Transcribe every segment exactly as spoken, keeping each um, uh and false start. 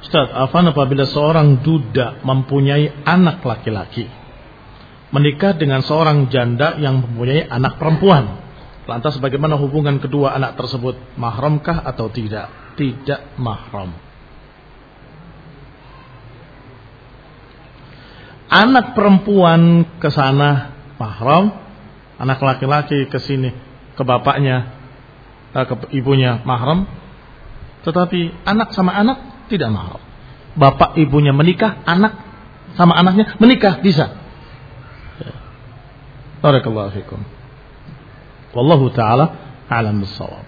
Ustaz, afan apabila seorang duda mempunyai anak laki-laki menikah dengan seorang janda yang mempunyai anak perempuan, lantas bagaimana hubungan kedua anak tersebut? Mahramkah atau tidak? Tidak mahram. Anak perempuan ke sana mahram, anak laki-laki ke sini ke bapaknya, ke ibunya mahram, tetapi anak sama anak tidak mahram. Bapak ibunya menikah, anak sama anaknya menikah bisa. Barakallahu fikum. Wallahu taala a'lam bis-shawab.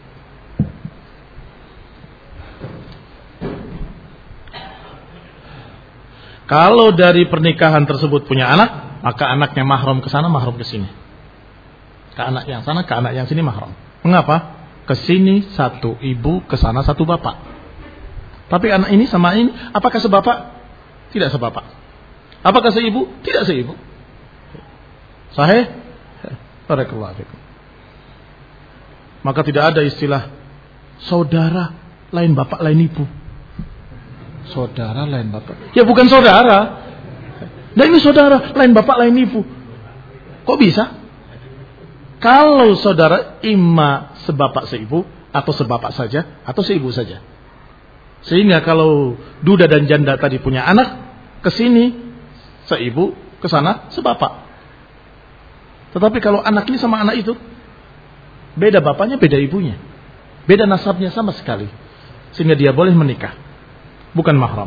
Kalau dari pernikahan tersebut punya anak, maka anaknya mahram ke sana, mahram ke sini. Ke anak yang sana, ke anak yang sini mahram. Mengapa? Ke sini satu ibu, ke sana satu bapak. Tapi anak ini sama ini, apakah sebapak? Tidak sebapak. Apakah seibu? Tidak seibu. Sahih? Barakallahu fikum. Maka tidak ada istilah saudara lain bapak lain ibu. Saudara lain bapak. Ya bukan saudara. Dan ini saudara lain bapak lain ibu. Kok bisa? Kalau saudara imma sebapak seibu atau sebapak saja atau seibu saja. Sehingga kalau duda dan janda tadi punya anak, ke sini seibu, ke sana sebapak. Tetapi kalau anak ini sama anak itu, beda bapaknya, beda ibunya. Beda nasabnya sama sekali. Sehingga dia boleh menikah. Bukan mahram.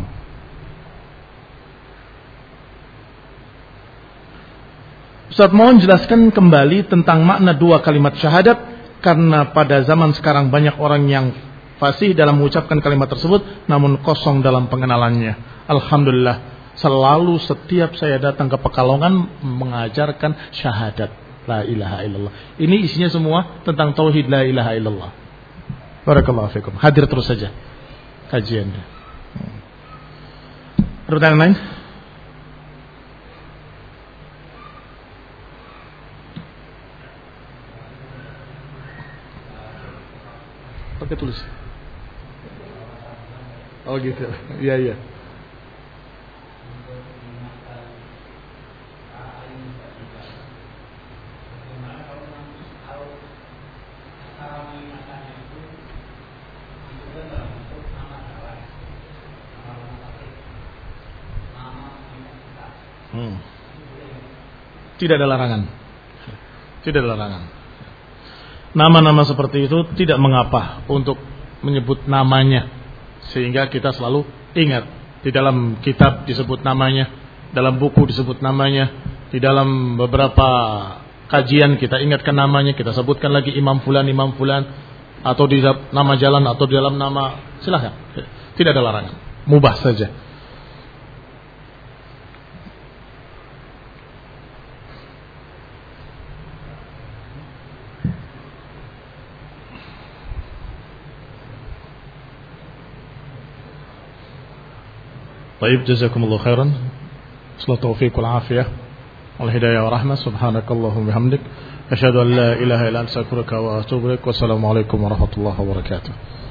Ustaz, mohon jelaskan kembali tentang makna dua kalimat syahadat. Karena pada zaman sekarang banyak orang yang fasih dalam mengucapkan kalimat tersebut, namun kosong dalam pengenalannya. Alhamdulillah, selalu setiap saya datang ke Pekalongan mengajarkan syahadat la ilaha illallah. Ini isinya semua tentang tauhid la ilaha illallah. Barakallahu fikum. Hadir terus saja kajiannya. Ada pertanyaan lain? Pakai tulis. Oh gitu. Iya iya. Hmm. Tidak ada larangan. Tidak ada larangan. Nama-nama seperti itu tidak mengapa untuk menyebut namanya, sehingga kita selalu ingat. Di dalam kitab disebut namanya, dalam buku disebut namanya, di dalam beberapa kajian kita ingatkan namanya, kita sebutkan lagi imam fulan, imam fulan, atau di nama jalan, atau di dalam nama, silahkan. Tidak ada larangan, mubah saja. Baik, jazakumullah khairan. Semoga taufiq wal afiyah wal hidayah wa rahmah. Subhanakallahumma bihamdik asyhadu an la ilaha illa anta astaghfiruka wa atubu ilaik. Wassalamualaikum warahmatullahi wabarakatuh.